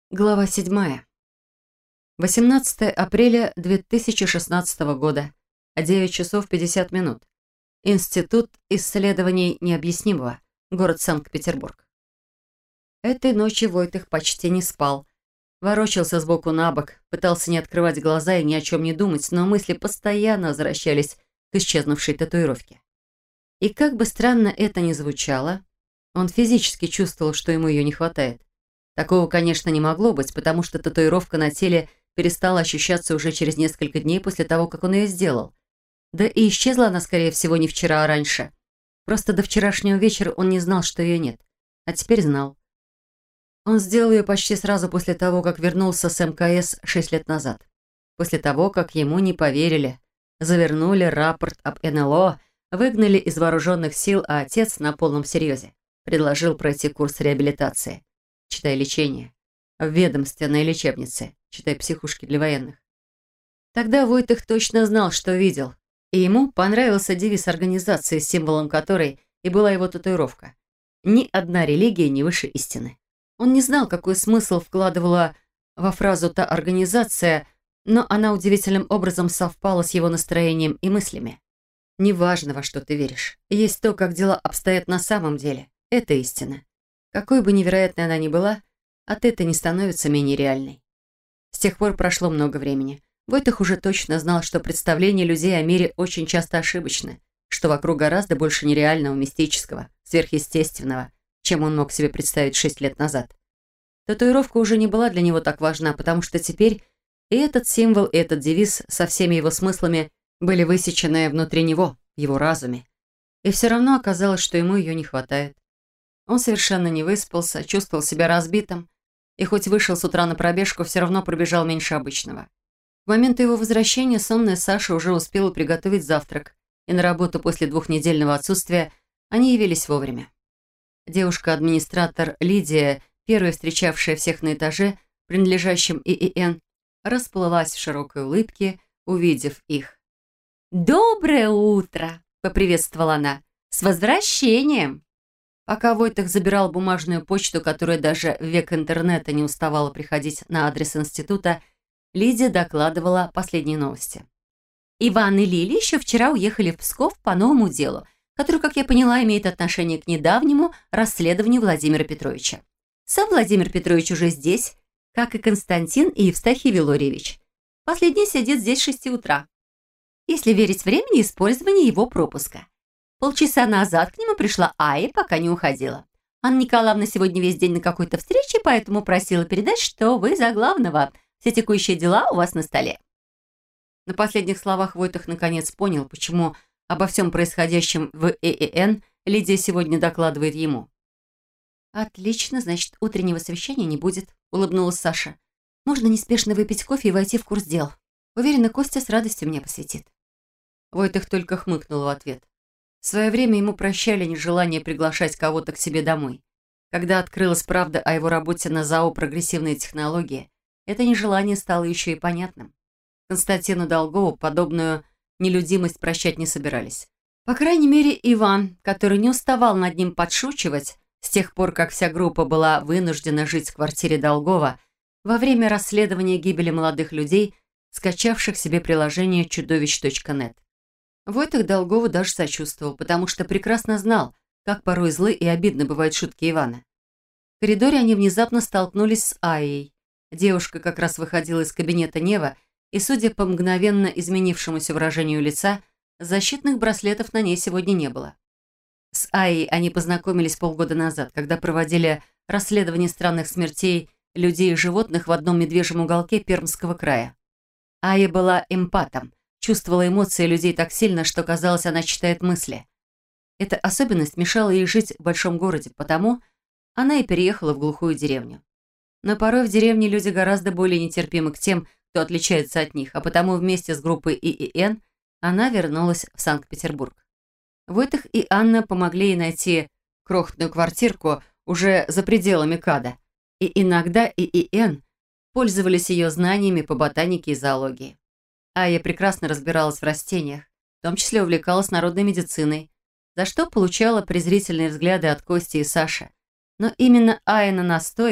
Глава 7. 18 апреля 2016 года. 9 часов 50 минут. Институт исследований необъяснимого. Город Санкт-Петербург. Этой ночью Войтых почти не спал. Ворочался сбоку на бок, пытался не открывать глаза и ни о чем не думать, но мысли постоянно возвращались к исчезнувшей татуировке. И как бы странно это ни звучало, он физически чувствовал, что ему ее не хватает. Такого, конечно, не могло быть, потому что татуировка на теле перестала ощущаться уже через несколько дней после того, как он ее сделал. Да и исчезла она, скорее всего, не вчера, а раньше. Просто до вчерашнего вечера он не знал, что ее нет. А теперь знал. Он сделал ее почти сразу после того, как вернулся с МКС 6 лет назад. После того, как ему не поверили. Завернули рапорт об НЛО, выгнали из вооруженных сил, а отец на полном серьезе предложил пройти курс реабилитации. Читай лечение. В ведомственной лечебнице. Читай психушки для военных. Тогда Войтых точно знал, что видел. И ему понравился девиз организации, символом которой и была его татуировка. Ни одна религия не выше истины. Он не знал, какой смысл вкладывала во фразу та организация, но она удивительным образом совпала с его настроением и мыслями. Неважно, во что ты веришь. Есть то, как дела обстоят на самом деле. Это истина. Какой бы невероятной она ни была, от этой не становится менее реальной. С тех пор прошло много времени. Войтых уже точно знал, что представления людей о мире очень часто ошибочны, что вокруг гораздо больше нереального, мистического, сверхъестественного, чем он мог себе представить 6 лет назад. Татуировка уже не была для него так важна, потому что теперь и этот символ, и этот девиз со всеми его смыслами были высечены внутри него, в его разуме. И все равно оказалось, что ему ее не хватает. Он совершенно не выспался, чувствовал себя разбитым, и хоть вышел с утра на пробежку, все равно пробежал меньше обычного. К моменту его возвращения сонная Саша уже успела приготовить завтрак, и на работу после двухнедельного отсутствия они явились вовремя. Девушка-администратор Лидия, первая встречавшая всех на этаже, принадлежащем ИИН, расплылась в широкой улыбке, увидев их. «Доброе утро!» — поприветствовала она. «С возвращением!» Пока Войтых забирал бумажную почту, которая даже в век интернета не уставала приходить на адрес института, Лидия докладывала последние новости. Иван и Лили еще вчера уехали в Псков по новому делу, которое, как я поняла, имеет отношение к недавнему расследованию Владимира Петровича. Сам Владимир Петрович уже здесь, как и Константин и Евстахий Вилорьевич. Последний сидит здесь с 6 утра. Если верить времени использования его пропуска. Полчаса назад к нему пришла Ая, пока не уходила. Анна Николаевна сегодня весь день на какой-то встрече, поэтому просила передать, что вы за главного. Все текущие дела у вас на столе. На последних словах Войтых наконец понял, почему обо всем происходящем в ИИН Лидия сегодня докладывает ему. «Отлично, значит, утреннего совещания не будет», — улыбнулась Саша. «Можно неспешно выпить кофе и войти в курс дел. Уверена, Костя с радостью мне посвятит». Войтых только хмыкнул в ответ. В свое время ему прощали нежелание приглашать кого-то к себе домой. Когда открылась правда о его работе на ЗАО «Прогрессивные технологии», это нежелание стало еще и понятным. Константину Долгову подобную нелюдимость прощать не собирались. По крайней мере, Иван, который не уставал над ним подшучивать, с тех пор, как вся группа была вынуждена жить в квартире Долгова, во время расследования гибели молодых людей, скачавших себе приложение чудовищ.нет. Войтых Долгову даже сочувствовал, потому что прекрасно знал, как порой злы и обидны бывают шутки Ивана. В коридоре они внезапно столкнулись с Айей. Девушка как раз выходила из кабинета Нева, и, судя по мгновенно изменившемуся выражению лица, защитных браслетов на ней сегодня не было. С Айей они познакомились полгода назад, когда проводили расследование странных смертей людей и животных в одном медвежьем уголке Пермского края. Айя была эмпатом, чувствовала эмоции людей так сильно, что, казалось, она читает мысли. Эта особенность мешала ей жить в большом городе, потому она и переехала в глухую деревню. Но порой в деревне люди гораздо более нетерпимы к тем, кто отличается от них, а потому вместе с группой ИИН она вернулась в Санкт-Петербург. Войтых и Анна помогли ей найти крохотную квартирку уже за пределами КАДа, и иногда ИИН пользовались ее знаниями по ботанике и зоологии. Ая прекрасно разбиралась в растениях, в том числе увлекалась народной медициной, за что получала презрительные взгляды от Кости и Саши. Но именно Айна настойка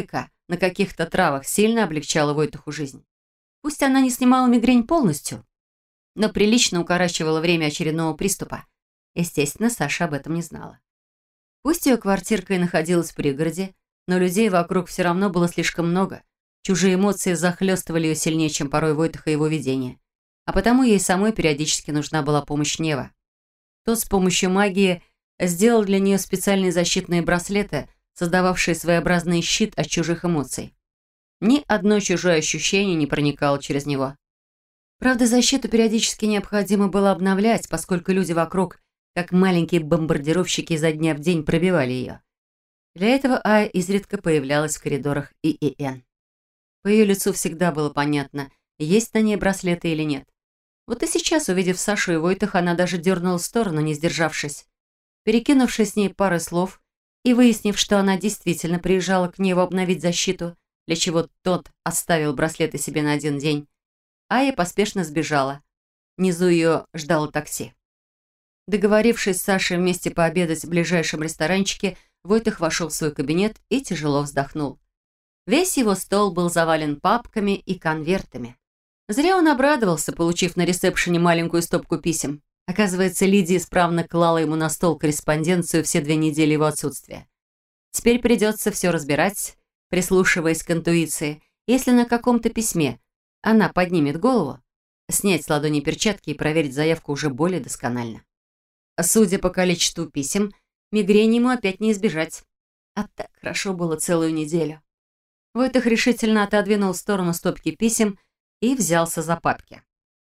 на каких-то травах сильно облегчало Войтуху жизнь. Пусть она не снимала мигрень полностью, но прилично укорачивала время очередного приступа. Естественно, Саша об этом не знала. Пусть ее квартирка и находилась в пригороде, но людей вокруг все равно было слишком много. Чужие эмоции захлестывали ее сильнее, чем порой Войтуха и его видение. А потому ей самой периодически нужна была помощь Нева. Тот с помощью магии сделал для нее специальные защитные браслеты, создававшие своеобразный щит от чужих эмоций. Ни одно чужое ощущение не проникало через него. Правда, защиту периодически необходимо было обновлять, поскольку люди вокруг, как маленькие бомбардировщики, изо дня в день пробивали ее. Для этого Ая изредка появлялась в коридорах ИИН. По ее лицу всегда было понятно, есть на ней браслеты или нет. Вот и сейчас, увидев Сашу и Войтуха, она даже дернула в сторону, не сдержавшись. Перекинувшись с ней парой слов и выяснив, что она действительно приезжала к Неву обновить защиту, для чего тот оставил браслеты себе на один день, Ая поспешно сбежала. Внизу ее ждало такси. Договорившись с Сашей вместе пообедать в ближайшем ресторанчике, Войтух вошел в свой кабинет и тяжело вздохнул. Весь его стол был завален папками и конвертами. Зря он обрадовался, получив на ресепшене маленькую стопку писем. Оказывается, Лидия исправно клала ему на стол корреспонденцию все 2 недели его отсутствия. Теперь придется все разбирать, прислушиваясь к интуиции. Если на каком-то письме она поднимет голову, снять с ладони перчатки и проверить заявку уже более досконально. Судя по количеству писем, мигрени ему опять не избежать. А так хорошо было целую неделю. Войтух решительно отодвинул в сторону стопки писем и взялся за папки.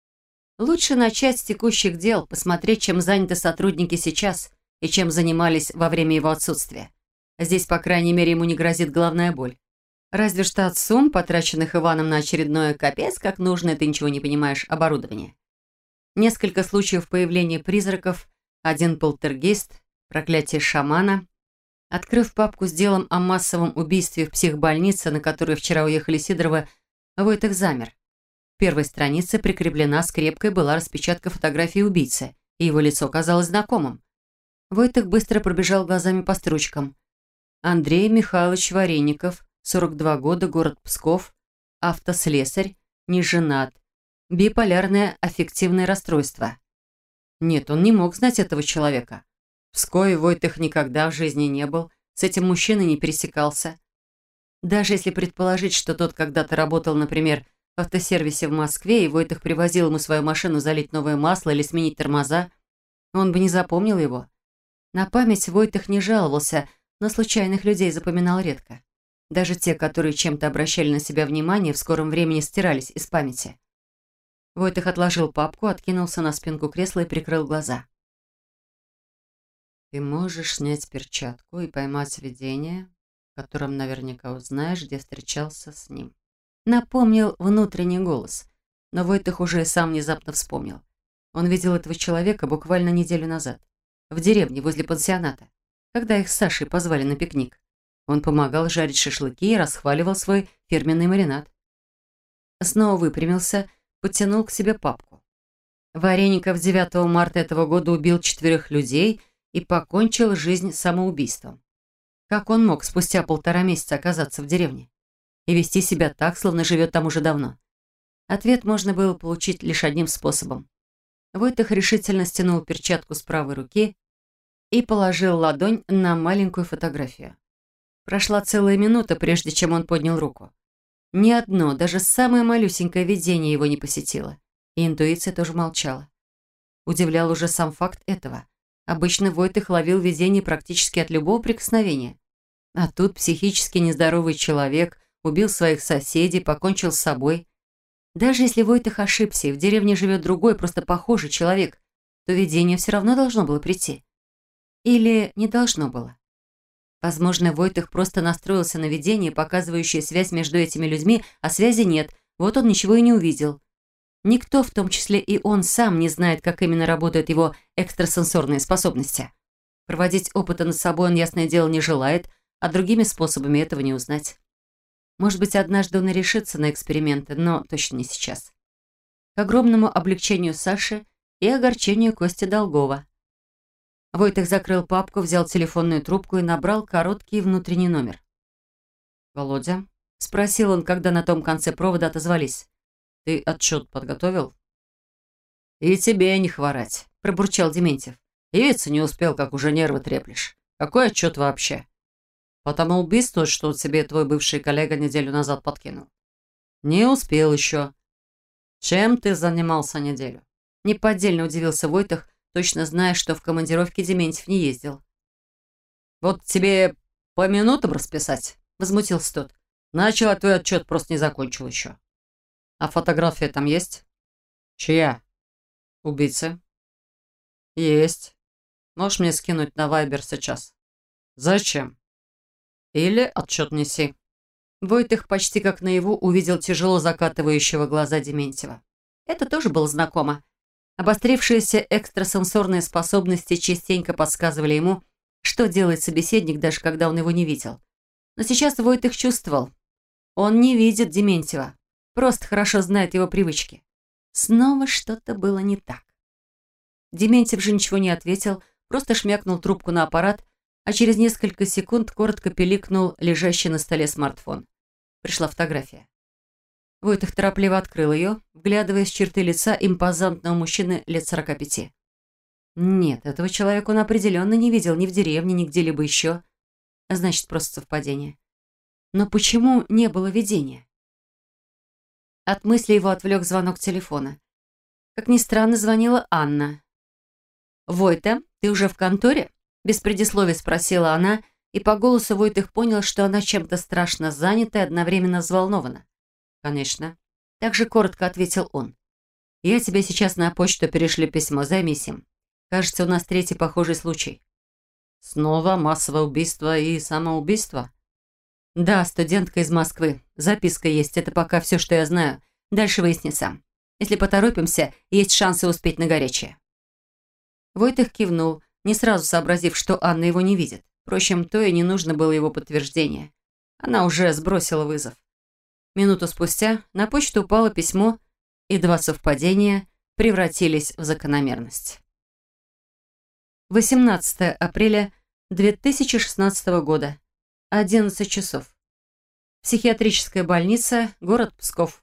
Лучше начать с текущих дел, посмотреть, чем заняты сотрудники сейчас и чем занимались во время его отсутствия. Здесь, по крайней мере, ему не грозит головная боль. Разве что от сумм, потраченных Иваном на очередное капец, как нужное, ты ничего не понимаешь, оборудование. Несколько случаев появления призраков, один полтергейст, проклятие шамана. Открыв папку с делом о массовом убийстве в психбольнице, на которую вчера уехали Сидоровы, Войтух замер. В первой странице прикреплена скрепкой была распечатка фотографии убийцы, и его лицо казалось знакомым. Войтух быстро пробежал глазами по строчкам. Андрей Михайлович Вареников, 42 года, город Псков, автослесарь, не женат, биполярное аффективное расстройство. Нет, он не мог знать этого человека. В Пскове Войтух никогда в жизни не был, с этим мужчиной не пересекался. Даже если предположить, что тот когда-то работал, например, в автосервисе в Москве, и Войтух привозил ему свою машину залить новое масло или сменить тормоза, он бы не запомнил его. На память Войтух не жаловался, но случайных людей запоминал редко. Даже те, которые чем-то обращали на себя внимание, в скором времени стирались из памяти. Войтух отложил папку, откинулся на спинку кресла и прикрыл глаза. «Ты можешь снять перчатку и поймать видение, в котором наверняка узнаешь, где встречался с ним». Напомнил внутренний голос, но Войтух уже и сам внезапно вспомнил. Он видел этого человека буквально неделю назад, в деревне возле пансионата, когда их с Сашей позвали на пикник. Он помогал жарить шашлыки и расхваливал свой фирменный маринад. Снова выпрямился, подтянул к себе папку. Вареников 9 марта этого года убил 4 людей и покончил жизнь самоубийством. Как он мог спустя 1,5 месяца оказаться в деревне и вести себя так, словно живет там уже давно? Ответ можно было получить лишь одним способом. Войтух решительно стянул перчатку с правой руки и положил ладонь на маленькую фотографию. Прошла целая минута, прежде чем он поднял руку. Ни одно, даже самое малюсенькое видение его не посетило. И интуиция тоже молчала. Удивлял уже сам факт этого. Обычно Войтух ловил видение практически от любого прикосновения. А тут психически нездоровый человек убил своих соседей, покончил с собой. Даже если Войтух ошибся, и в деревне живет другой, просто похожий человек, то видение все равно должно было прийти. Или не должно было. Возможно, Войтух просто настроился на видение, показывающее связь между этими людьми, а связи нет, вот он ничего и не увидел. Никто, в том числе и он сам, не знает, как именно работают его экстрасенсорные способности. Проводить опыты над собой он, ясное дело, не желает, а другими способами этого не узнать. Может быть, однажды он и решится на эксперименты, но точно не сейчас. К огромному облегчению Саши и огорчению Кости Долгова. Войтух закрыл папку, взял телефонную трубку и набрал короткий внутренний номер. «Володя, — спросил он, когда на том конце провода отозвались. «Ты отчет подготовил?» «И тебе не хворать», — пробурчал Дементьев. «Явиться не успел, как уже нервы треплешь. Какой отчет вообще?» «По тому убийству, что тебе твой бывший коллега неделю назад подкинул». «Не успел еще». «Чем ты занимался неделю?» Неподдельно удивился Войтых, точно зная, что в командировке Дементьев не ездил. «Вот тебе по минутам расписать?» — возмутился тот. «Начал, а твой отчет просто не закончил еще». «А фотография там есть?» «Чья?» «Убийцы». «Есть. Можешь мне скинуть на Вайбер сейчас?» «Зачем?» «Или отчет неси». Войтых почти как наяву увидел тяжело закатывающего глаза Дементьева. Это тоже было знакомо. Обострившиеся экстрасенсорные способности частенько подсказывали ему, что делает собеседник, даже когда он его не видел. Но сейчас Войтых чувствовал. Он не видит Дементьева, просто хорошо знает его привычки. Снова что-то было не так. Дементьев же ничего не ответил, просто шмякнул трубку на аппарат, а через несколько секунд коротко пиликнул лежащий на столе смартфон. Пришла фотография. Войтых торопливо открыл ее, вглядываясь в черты лица импозантного мужчины лет 45. Нет, этого человека он определенно не видел ни в деревне, ни где-либо еще. Значит, просто совпадение. Но почему не было видения? От мысли его отвлек звонок телефона. Как ни странно, звонила Анна. «Войта, ты уже в конторе?» Без предисловия спросила она, и по голосу Войтых понял, что она чем-то страшно занята и одновременно взволнована. «Конечно». Так же коротко ответил он. «Я тебе сейчас на почту перешлю письмо, займись им. Кажется, у нас третий похожий случай». «Снова массовое убийство и самоубийство?» «Да, студентка из Москвы. Записка есть, это пока все, что я знаю. Дальше выясни сам. Если поторопимся, есть шансы успеть на горячее». Войтых кивнул, не сразу сообразив, что Анна его не видит. Впрочем, то и не нужно было его подтверждение. Она уже сбросила вызов. Минуту спустя на почту упало письмо, и два совпадения превратились в закономерность. 18 апреля 2016 года. 11 часов. Психиатрическая больница, город Псков.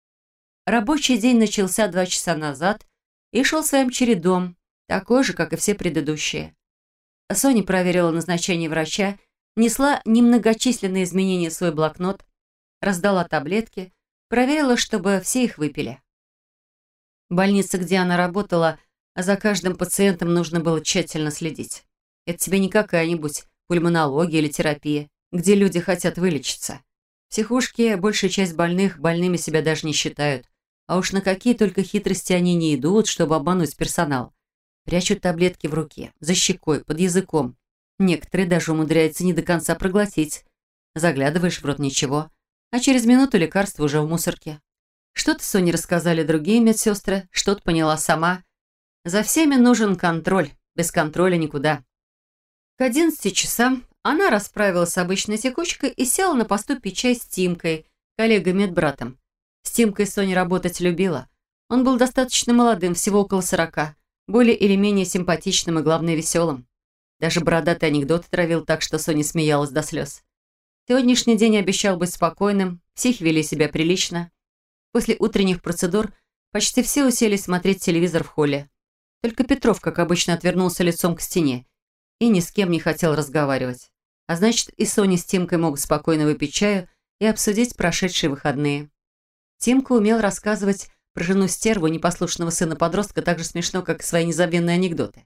Рабочий день начался 2 часа назад и шел своим чередом, такой же, как и все предыдущие. Соня проверила назначение врача, внесла немногочисленные изменения в свой блокнот, раздала таблетки, проверила, чтобы все их выпили. Больница, где она работала, за каждым пациентом нужно было тщательно следить. Это тебе не какая-нибудь пульмонология или терапия, где люди хотят вылечиться. В психушке большая часть больных больными себя даже не считают. А уж на какие только хитрости они не идут, чтобы обмануть персонал. Прячут таблетки в руке, за щекой, под языком. Некоторые даже умудряются не до конца проглотить. Заглядываешь в рот — ничего. А через минуту лекарство уже в мусорке. Что-то Соне рассказали другие медсестры, что-то поняла сама. За всеми нужен контроль. Без контроля никуда. К 11 часам она расправилась с обычной текучкой и села на посту пить чай с Тимкой, коллегой-медбратом. С Тимкой Соня работать любила. Он был достаточно молодым, всего около 40, более или менее симпатичным и, главное, веселым. Даже бородатый анекдот травил так, что Соня смеялась до слез. Сегодняшний день обещал быть спокойным, психи вели себя прилично. После утренних процедур почти все уселись смотреть телевизор в холле. Только Петров, как обычно, отвернулся лицом к стене и ни с кем не хотел разговаривать. А значит, и Соня с Тимкой могут спокойно выпить чаю и обсудить прошедшие выходные. Тимка умел рассказывать про жену-стерву непослушного сына-подростка так же смешно, как и свои незабвенные анекдоты.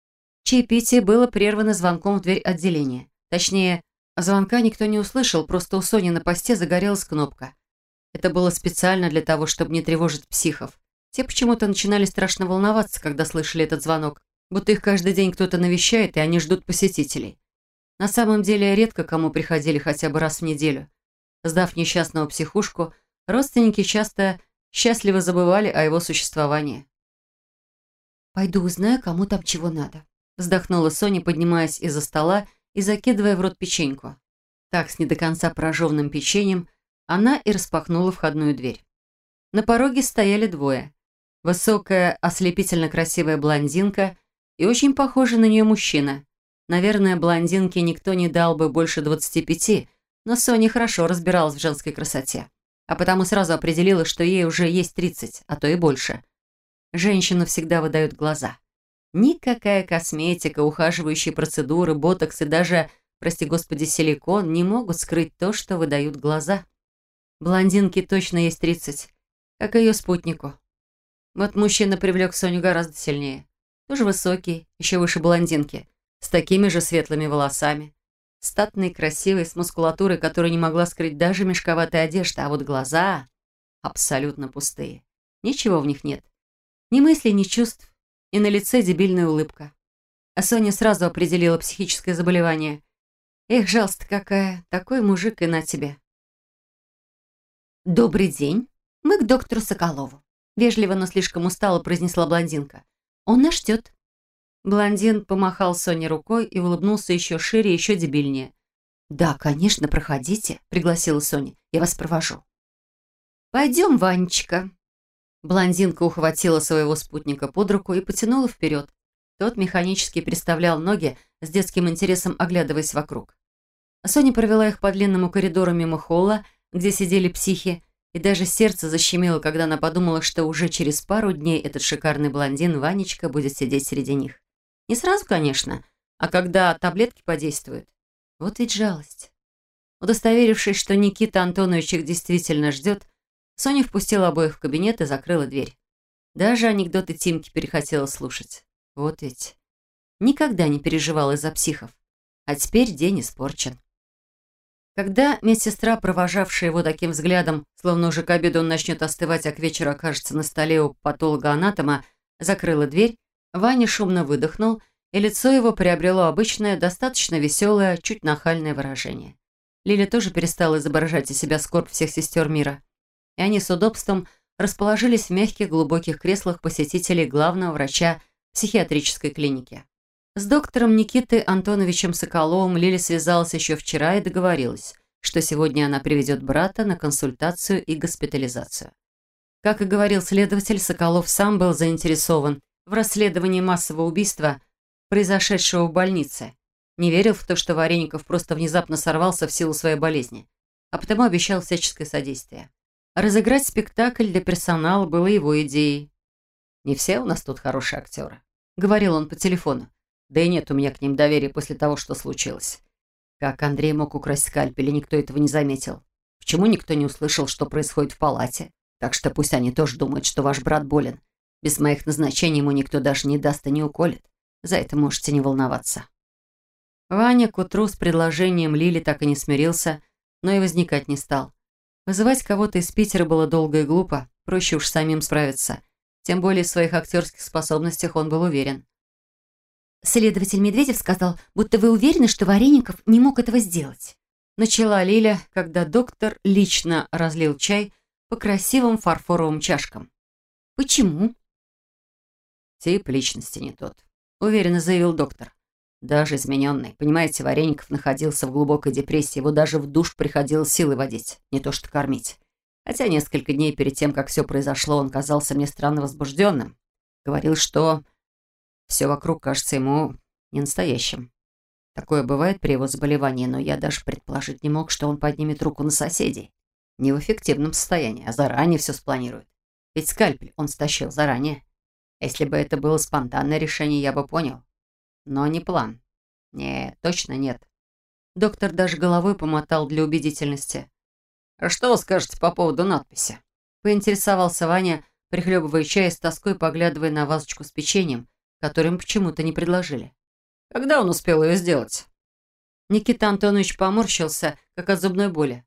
Чаепитие было прервано звонком в дверь отделения. Точнее, звонка никто не услышал, просто у Сони на посте загорелась кнопка. Это было специально для того, чтобы не тревожить психов. Те почему-то начинали страшно волноваться, когда слышали этот звонок, будто их каждый день кто-то навещает, и они ждут посетителей. На самом деле, редко кому приходили хотя бы раз в неделю. Сдав несчастного в психушку, родственники часто счастливо забывали о его существовании. «Пойду узнаю, кому там чего надо», вздохнула Соня, поднимаясь из-за стола и закидывая в рот печеньку. Так, с не до конца прожеванным печеньем, она и распахнула входную дверь. На пороге стояли двое. Высокая, ослепительно красивая блондинка и очень похожий на нее мужчина. Наверное, блондинке никто не дал бы больше 25, Но Соня хорошо разбиралась в женской красоте, а потому сразу определила, что ей уже есть 30, а то и больше. Женщину всегда выдают глаза. Никакая косметика, ухаживающие процедуры, ботокс и даже, прости господи, силикон не могут скрыть то, что выдают глаза. Блондинке точно есть 30, как и ее спутнику. Вот мужчина привлек Соню гораздо сильнее. Тоже высокий, еще выше блондинки, с такими же светлыми волосами. Статный, красивый, с мускулатурой, которую не могла скрыть даже мешковатая одежда, а вот глаза абсолютно пустые. Ничего в них нет. Ни мыслей, ни чувств, и на лице дебильная улыбка. А Соня сразу определила психическое заболевание. Эх, жалость какая, такой мужик и на тебе. «Добрый день. Мы к доктору Соколову», — вежливо, но слишком устало произнесла блондинка. «Он нас ждет». Блондин помахал Соне рукой и улыбнулся еще шире, еще дебильнее. «Да, конечно, проходите», — пригласила Соня. «Я вас провожу». «Пойдем, Ванечка». Блондинка ухватила своего спутника под руку и потянула вперед. Тот механически переставлял ноги, с детским интересом оглядываясь вокруг. Соня провела их по длинному коридору мимо холла, где сидели психи, и даже сердце защемило, когда она подумала, что уже через пару дней этот шикарный блондин Ванечка будет сидеть среди них. Не сразу, конечно, а когда таблетки подействуют. Вот ведь жалость. Удостоверившись, что Никита Антонович их действительно ждет, Соня впустила обоих в кабинет и закрыла дверь. Даже анекдоты Тимки перехотела слушать. Вот ведь. Никогда не переживала из-за психов. А теперь день испорчен. Когда медсестра, провожавшая его таким взглядом, словно уже к обеду он начнет остывать, а к вечеру окажется на столе у патолога-анатома, закрыла дверь, Ваня шумно выдохнул, и лицо его приобрело обычное, достаточно веселое, чуть нахальное выражение. Лиля тоже перестала изображать из себя скорбь всех сестер мира. И они с удобством расположились в мягких глубоких креслах посетителей главного врача психиатрической клиники. С доктором Никитой Антоновичем Соколовым Лиля связалась еще вчера и договорилась, что сегодня она приведет брата на консультацию и госпитализацию. Как и говорил следователь, Соколов сам был заинтересован в расследовании массового убийства, произошедшего в больнице. Не верил в то, что Вареников просто внезапно сорвался в силу своей болезни, а потому обещал всяческое содействие. Разыграть спектакль для персонала было его идеей. «Не все у нас тут хорошие актеры», — говорил он по телефону. «Да и нет у меня к ним доверия после того, что случилось. Как Андрей мог украсть скальпель, и никто этого не заметил? Почему никто не услышал, что происходит в палате? Так что пусть они тоже думают, что ваш брат болен. Без моих назначений ему никто даже не даст и не уколет. За это можете не волноваться». Ваня к утру с предложением Лили так и не смирился, но и возникать не стал. Вызывать кого-то из Питера было долго и глупо, проще уж самим справиться. Тем более в своих актерских способностях он был уверен. «Следователь Медведев сказал, будто вы уверены, что Вареников не мог этого сделать». Начала Лиля, когда доктор лично разлил чай по красивым фарфоровым чашкам. «Почему?» «Тип личности не тот», — уверенно заявил доктор. «Даже измененный. Понимаете, Вареников находился в глубокой депрессии, его даже в душ приходилось силой водить, не то что кормить. Хотя несколько дней перед тем, как все произошло, он казался мне странно возбужденным. Говорил, что все вокруг кажется ему ненастоящим. Такое бывает при его заболевании, но я даже предположить не мог, что он поднимет руку на соседей. Не в эффективном состоянии, а заранее все спланирует. Ведь скальпель он стащил заранее. Если бы это было спонтанное решение, я бы понял. Но не план. Нет, точно нет». Доктор даже головой помотал для убедительности. «А что вы скажете по поводу надписи?» Поинтересовался Ваня, прихлебывая чай и с тоской поглядывая на вазочку с печеньем, которую им почему-то не предложили. «Когда он успел ее сделать?» Никита Антонович поморщился, как от зубной боли.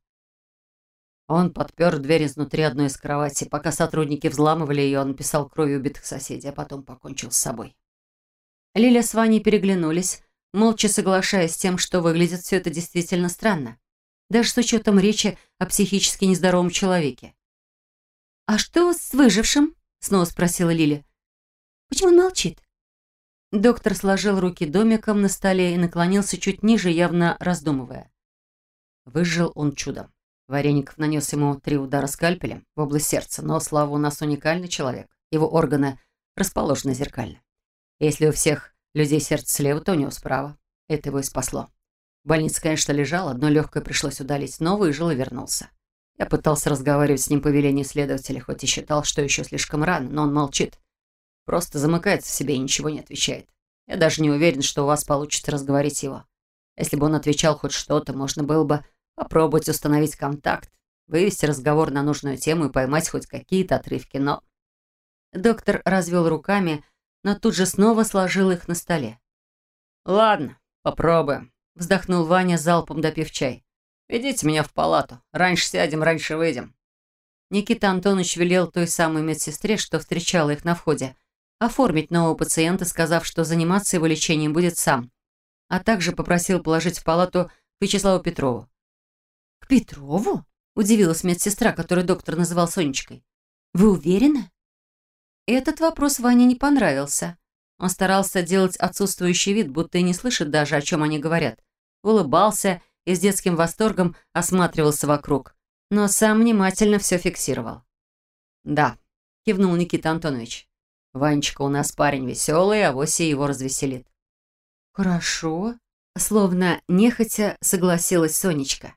Он подпер дверь изнутри одной из кроватей. Пока сотрудники взламывали ее, он написал кровью убитых соседей, а потом покончил с собой. Лиля с Ваней переглянулись, молча соглашаясь с тем, что выглядит все это действительно странно. Даже с учетом речи о психически нездоровом человеке. «А что с выжившим?» — снова спросила Лиля. «Почему он молчит?» Доктор сложил руки домиком на столе и наклонился чуть ниже, явно раздумывая. Выжил он чудом. Вареников нанес ему 3 удара скальпелем в область сердца, но, слава, у нас уникальный человек. Его органы расположены зеркально. Если у всех людей сердце слева, то у него справа. Это его и спасло. В больнице, конечно, лежал, одно легкое пришлось удалить, но выжил и вернулся. Я пытался разговаривать с ним по велению следователя, хоть и считал, что еще слишком рано, но он молчит. Просто замыкается в себе и ничего не отвечает. Я даже не уверен, что у вас получится разговорить его. Если бы он отвечал хоть что-то, можно было бы попробовать установить контакт, вывести разговор на нужную тему и поймать хоть какие-то отрывки, но... Доктор развел руками, но тут же снова сложил их на столе. «Ладно, попробуем», — вздохнул Ваня, залпом допив чай. «Ведите меня в палату. Раньше сядем, раньше выйдем». Никита Антонович велел той самой медсестре, что встречала их на входе, оформить нового пациента, сказав, что заниматься его лечением будет сам, а также попросил положить в палату к Вячеславу Петрову. «К Петрову?» – удивилась медсестра, которую доктор называл Сонечкой. «Вы уверены?» Этот вопрос Ване не понравился. Он старался делать отсутствующий вид, будто и не слышит даже, о чем они говорят. Улыбался и с детским восторгом осматривался вокруг, но сам внимательно все фиксировал. «Да», – кивнул Никита Антонович. «Ванечка у нас парень веселый, авось и его развеселит». «Хорошо», – словно нехотя согласилась Сонечка.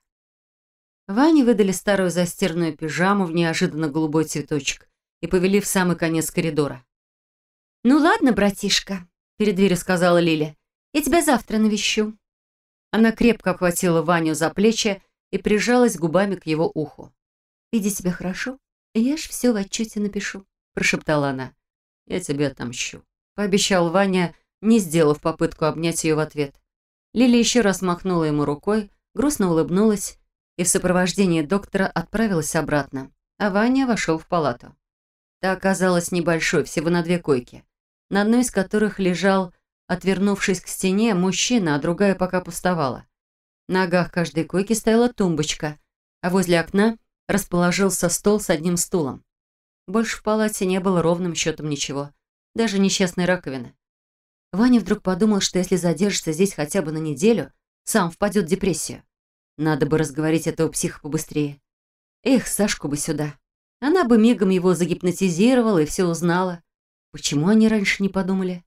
Ване выдали старую застиранную пижаму в неожиданно голубой цветочек и повели в самый конец коридора. «Ну ладно, братишка», – перед дверью сказала Лиля. «Я тебя завтра навещу». Она крепко обхватила Ваню за плечи и прижалась губами к его уху. «Веди себя хорошо, я ж все в отчете напишу», – прошептала она. «Я тебе отомщу», – пообещал Ваня, не сделав попытку обнять ее в ответ. Лиля еще раз махнула ему рукой, грустно улыбнулась и в сопровождении доктора отправилась обратно, а Ваня вошел в палату. Та оказалась небольшой, всего на 2 койки, на одной из которых лежал, отвернувшись к стене, мужчина, а другая пока пустовала. На ногах каждой койки стояла тумбочка, а возле окна расположился стол с одним стулом. Больше в палате не было ровным счетом ничего, даже несчастной раковины. Ваня вдруг подумал, что если задержится здесь хотя бы на неделю, сам впадет в депрессию. Надо бы разговорить этого психа побыстрее. Эх, Сашку бы сюда. Она бы мигом его загипнотизировала и все узнала. Почему они раньше не подумали?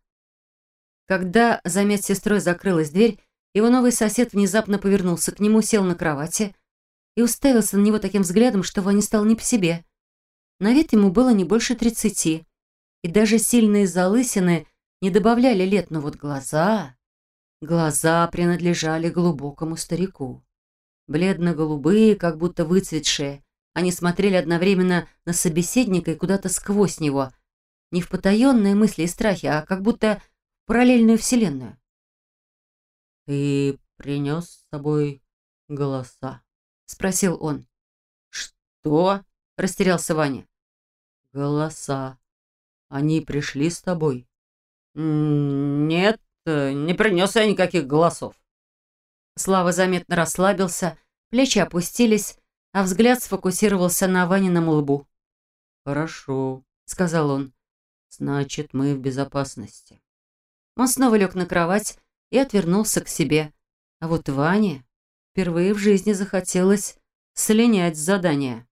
Когда за медсестрой закрылась дверь, его новый сосед внезапно повернулся к нему, сел на кровати и уставился на него таким взглядом, что Ване стало не по себе. На вид ему было не больше 30, и даже сильные залысины не добавляли лет, но вот глаза принадлежали глубокому старику. Бледно-голубые, как будто выцветшие, они смотрели одновременно на собеседника и куда-то сквозь него, не в потаенные мысли и страхи, а как будто в параллельную вселенную. «Ты принес с собой голоса?» — спросил он. «Что?» — растерялся Ваня. «Голоса. Они пришли с тобой?» «Нет, не принес я никаких голосов». Слава заметно расслабился, плечи опустились, а взгляд сфокусировался на Ванином лбу. «Хорошо», — сказал он. «Значит, мы в безопасности». Он снова лег на кровать и отвернулся к себе. А вот Ване впервые в жизни захотелось слинять с задания.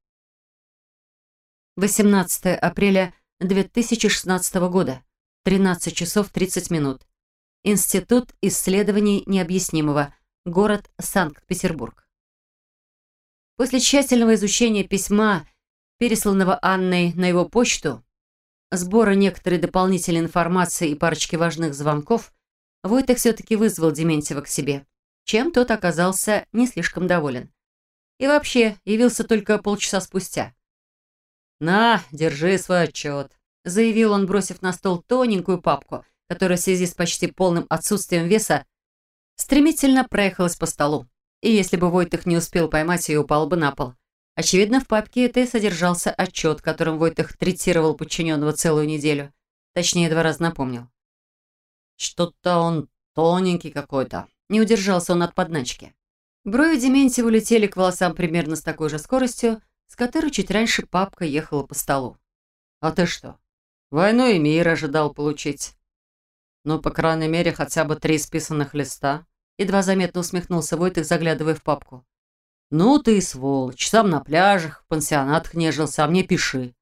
18 апреля 2016 года, 13 часов 30 минут. Институт исследований необъяснимого, город Санкт-Петербург. После тщательного изучения письма, пересланного Анной на его почту, сбора некоторой дополнительной информации и парочки важных звонков, Войтых все-таки вызвал Дементьева к себе, чем тот оказался не слишком доволен. И вообще явился только полчаса спустя. «На, держи свой отчет», — заявил он, бросив на стол тоненькую папку, которая в связи с почти полным отсутствием веса стремительно проехалась по столу. И если бы Войтых не успел поймать ее, упал бы на пол. Очевидно, в папке этой содержался отчет, которым Войтых третировал подчиненного целую неделю. Точнее, 2 раза напомнил. «Что-то он тоненький какой-то». Не удержался он от подначки. Брови Дементьева улетели к волосам примерно с такой же скоростью, с которой чуть раньше папка ехала по столу. «А ты что, войну и мир ожидал получить?» «Ну, по крайней мере, хотя бы 3 списанных листа», едва заметно усмехнулся Войтых, заглядывая в папку. «Ну ты и сволочь, сам на пляжах, в пансионатах нежился, а мне пиши».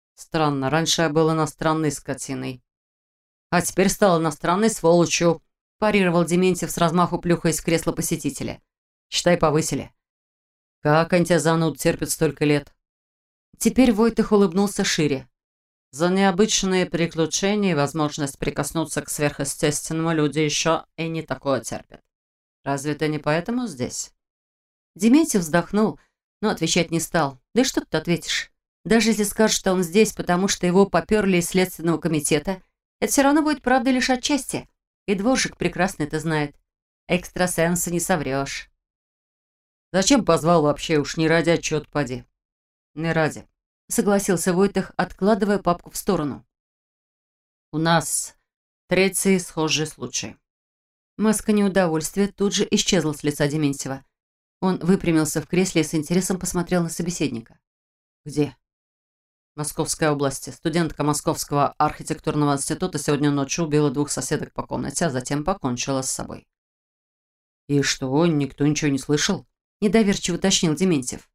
«Странно, раньше я был иностранной скотиной, а теперь стал иностранной сволочью. парировал Дементьев с размаху, плюхаясь в кресло посетителя. «Считай, повысили». «Как они тебя зануд терпят столько лет?» Теперь Войтых улыбнулся шире. «За необычные приключения и возможность прикоснуться к сверхъестественному люди еще и не такое терпят. Разве ты не поэтому здесь?» Дементьев вздохнул, но отвечать не стал. Да и что тут ответишь? Даже если скажешь, что он здесь, потому что его поперли из Следственного комитета, это все равно будет правда лишь отчасти. И Дворжик прекрасно это знает. Экстрасенсу не соврешь. «Зачем позвал вообще? Уж не ради отчет поди». «Не ради», — согласился Войтых, откладывая папку в сторону. «У нас третий схожий случай». Маска неудовольствия тут же исчезла с лица Дементьева. Он выпрямился в кресле и с интересом посмотрел на собеседника. «Где?» «В Московской области. Студентка Московского архитектурного института сегодня ночью убила 2 соседок по комнате, а затем покончила с собой». «И что, никто ничего не слышал?» — недоверчиво уточнил Дементьев.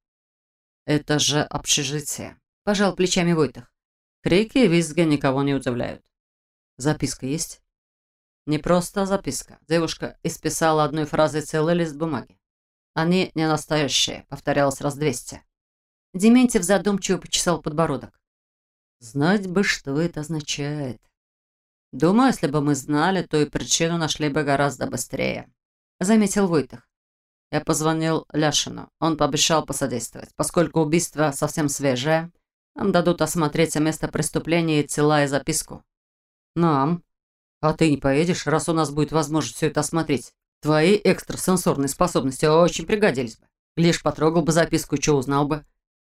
«Это же общежитие», – пожал плечами Войтых. «Крики и визги никого не удивляют». «Записка есть?» «Не просто записка. Девушка исписала одной фразой целый лист бумаги. Они не настоящие», – повторялось раз 200. Дементьев задумчиво почесал подбородок. «Знать бы, что это означает. Думаю, если бы мы знали, то и причину нашли бы гораздо быстрее», – заметил Войтых. Я позвонил Ляшину. Он пообещал посодействовать. Поскольку убийство совсем свежее, нам дадут осмотреть место преступления и тела, и записку. Нам? А ты не поедешь, раз у нас будет возможность все это осмотреть? Твои экстрасенсорные способности очень пригодились бы. Лишь потрогал бы записку и что узнал бы.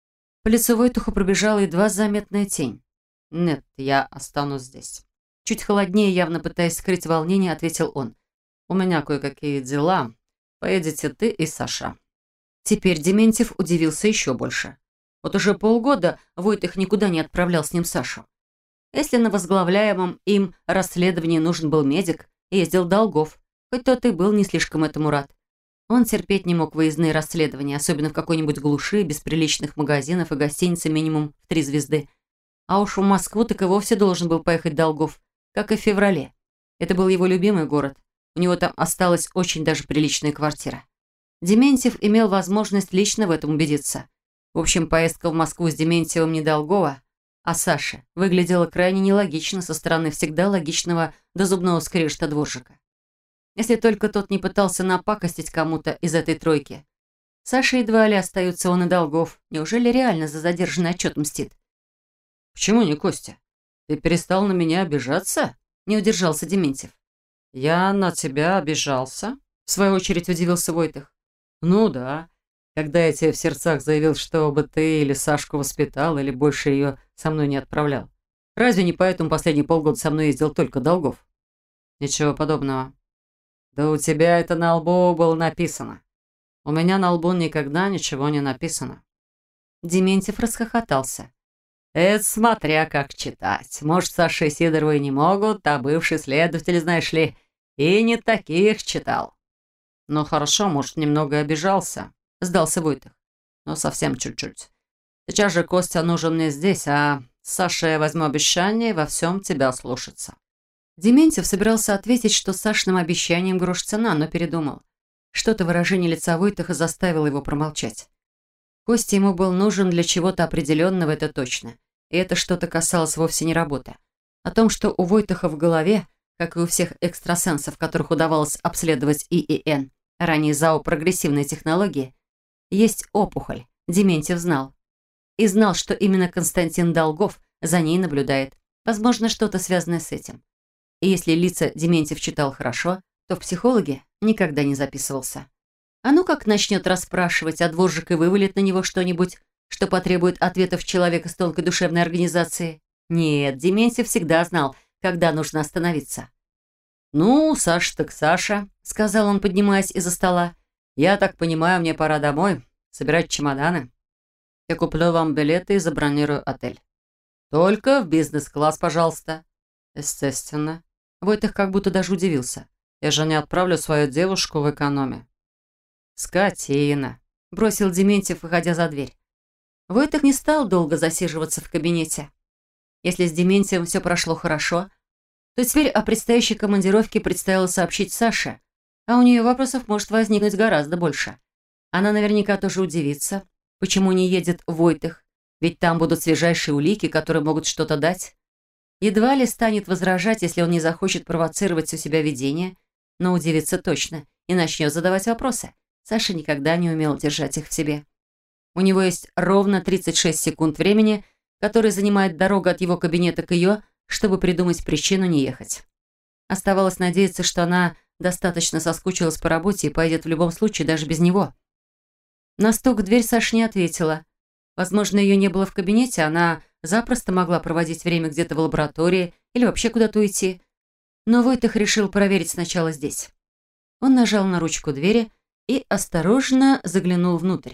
По лицу Войтуху пробежала едва заметная тень. Нет, я останусь здесь. Чуть холоднее, явно пытаясь скрыть волнение, ответил он. У меня кое-какие дела. Поедете ты и Саша». Теперь Дементьев удивился еще больше. Вот уже полгода Войтых никуда не отправлял с ним Сашу. Если на возглавляемом им расследовании нужен был медик, ездил Долгов, хоть тот и был не слишком этому рад. Он терпеть не мог выездные расследования, особенно в какой-нибудь глуши, без приличных магазинов и гостиницы минимум в 3 звезды. А уж в Москву так и вовсе должен был поехать Долгов, как и в феврале. Это был его любимый город. У него там осталась очень даже приличная квартира. Дементьев имел возможность лично в этом убедиться. В общем, поездка в Москву с Дементьевым не Долгова, а Саши выглядела крайне нелогично со стороны всегда логичного до зубного скрежета Дворжика. Если только тот не пытался напакостить кому-то из этой тройки. Саша едва ли остается он и Долгов. Неужели реально за задержанный отчет мстит? «Почему не Костя? Ты перестал на меня обижаться?» Не удержался Дементьев. «Я на тебя обижался?» В свою очередь удивился Войтых. «Ну да. Когда я тебе в сердцах заявил, что бы ты или Сашку воспитал, или больше ее со мной не отправлял. Разве не поэтому последние полгода со мной ездил только Долгов?» «Ничего подобного». «Да у тебя это на лбу было написано. У меня на лбу никогда ничего не написано». Дементьев расхохотался. «Это смотря как читать. Может, Саша и Сидорова и не могут, а бывший следователь, знаешь ли, и не таких читал». «Ну хорошо, может, немного и обижался», — сдался Войтых. «Но совсем чуть-чуть. Сейчас же Костя нужен мне здесь, а Саша, я возьму обещание во всем тебя слушаться». Дементьев собирался ответить, что с Сашиным обещанием грош цена, но передумал. Что-то выражение лица Войтыха заставило его промолчать. Костя ему был нужен для чего-то определенного, это точно. И это что-то касалось вовсе не работы. О том, что у Войтыха в голове, как и у всех экстрасенсов, которых удавалось обследовать ИИН, ранее ЗАО «Прогрессивные технологии», есть опухоль, Дементьев знал. И знал, что именно Константин Долгов за ней наблюдает. Возможно, что-то связанное с этим. И если лица Дементьев читал хорошо, то в психологи никогда не записывался. А ну как начнет расспрашивать, а Дворжик и вывалит на него что-нибудь, что потребует ответов человека с тонкой душевной организацией? Нет, Дементьев всегда знал, когда нужно остановиться. «Ну, Саша так Саша», — сказал он, поднимаясь из-за стола. «Я так понимаю, мне пора домой, собирать чемоданы. Я куплю вам билеты и забронирую отель. Только в бизнес-класс, пожалуйста». «Естественно». Войтых как будто даже удивился. «Я же не отправлю свою девушку в экономе». «Скотина», — бросил Дементьев, выходя за дверь. Войтых не стал долго засиживаться в кабинете. Если с Дементьевым все прошло хорошо, то теперь о предстоящей командировке предстояло сообщить Саше, а у нее вопросов может возникнуть гораздо больше. Она наверняка тоже удивится, почему не едет в Войтых, ведь там будут свежайшие улики, которые могут что-то дать. Едва ли станет возражать, если он не захочет провоцировать у себя видение, но удивится точно и начнет задавать вопросы. Саша никогда не умел держать их в себе. У него есть ровно 36 секунд времени, которые занимает дорога от его кабинета к ее, чтобы придумать причину не ехать. Оставалось надеяться, что она достаточно соскучилась по работе и поедет в любом случае даже без него. На стук в дверь Саша не ответила. Возможно, ее не было в кабинете, она запросто могла проводить время где-то в лаборатории или вообще куда-то уйти. Но Войтых решил проверить сначала здесь. Он нажал на ручку двери и осторожно заглянул внутрь.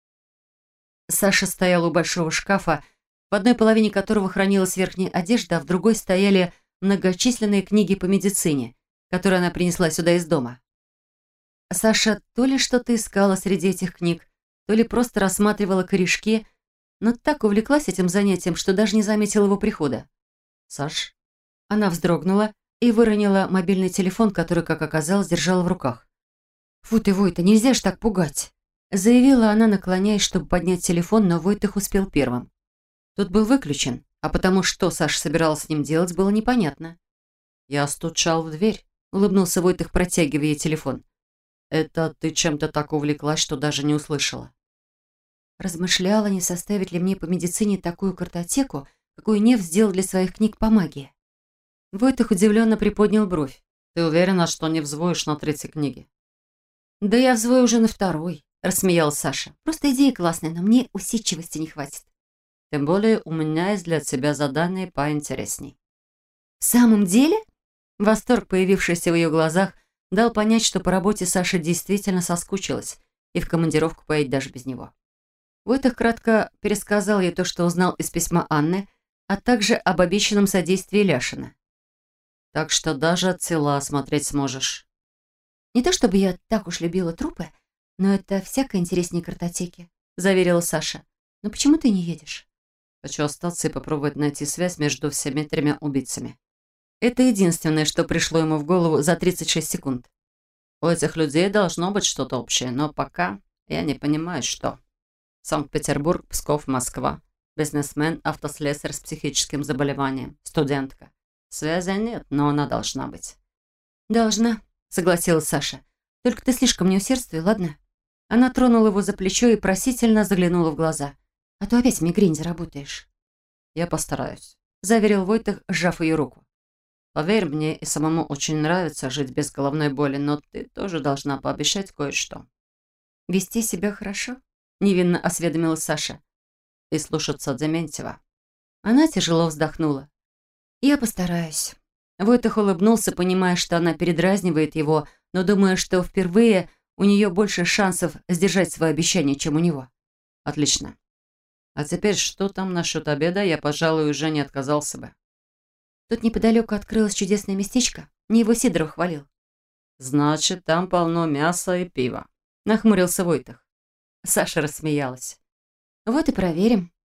Саша стояла у большого шкафа, в одной половине которого хранилась верхняя одежда, а в другой стояли многочисленные книги по медицине, которые она принесла сюда из дома. Саша то ли что-то искала среди этих книг, то ли просто рассматривала корешки, но так увлеклась этим занятием, что даже не заметила его прихода. «Саш?» Она вздрогнула и выронила мобильный телефон, который, как оказалось, держала в руках. «Фу ты, Войта, нельзя ж так пугать!» Заявила она, наклоняясь, чтобы поднять телефон, но Войтых успел первым. Тот был выключен, а потому что Саша собиралась с ним делать, было непонятно. «Я стучал в дверь», — улыбнулся Войтых, протягивая ей телефон. «Это ты чем-то так увлеклась, что даже не услышала». Размышляла, не составить ли мне по медицине такую картотеку, какую Нев сделал для своих книг по магии. Войтых удивленно приподнял бровь. «Ты уверена, что не взвоишь на третьей книге?» «Да я взвою уже на второй», — рассмеялась Саша. «Просто идея классная, но мне усидчивости не хватит». «Тем более у меня есть для тебя задание поинтересней». «В самом деле?» Восторг, появившийся в ее глазах, дал понять, что по работе Саша действительно соскучилась и в командировку поедет даже без него. Войтых кратко пересказал ей то, что узнал из письма Анны, а также об обещанном содействии Ляшина. «Так что даже тела осмотреть сможешь». «Не то чтобы я так уж любила трупы, но это всяко интереснее картотеки», — заверила Саша. «Но почему ты не едешь?» «Хочу остаться и попробовать найти связь между всеми тремя убийцами». Это единственное, что пришло ему в голову за 36 секунд. У этих людей должно быть что-то общее, но пока я не понимаю, что. Санкт-Петербург, Псков, Москва. Бизнесмен, автослесарь с психическим заболеванием, студентка. Связи нет, но она должна быть. «Должна», — согласилась Саша. «Только ты слишком не усердствуй, ладно?» Она тронула его за плечо и просительно заглянула в глаза. «А то опять мигрень заработаешь». «Я постараюсь», — заверил Войтых, сжав ее руку. «Поверь, мне и самому очень нравится жить без головной боли, но ты тоже должна пообещать кое-что». «Вести себя хорошо?» — невинно осведомилась Саша. «И слушаться Дементьева». Она тяжело вздохнула. «Я постараюсь». Войтых улыбнулся, понимая, что она передразнивает его, но думая, что впервые у нее больше шансов сдержать свое обещание, чем у него. «Отлично. А теперь что там насчет обеда? Я, пожалуй, уже не отказался бы». Тут неподалеку открылось чудесное местечко. Мне его Сидоров хвалил. «Значит, там полно мяса и пива», — нахмурился Войтых. Саша рассмеялась. «Вот и проверим».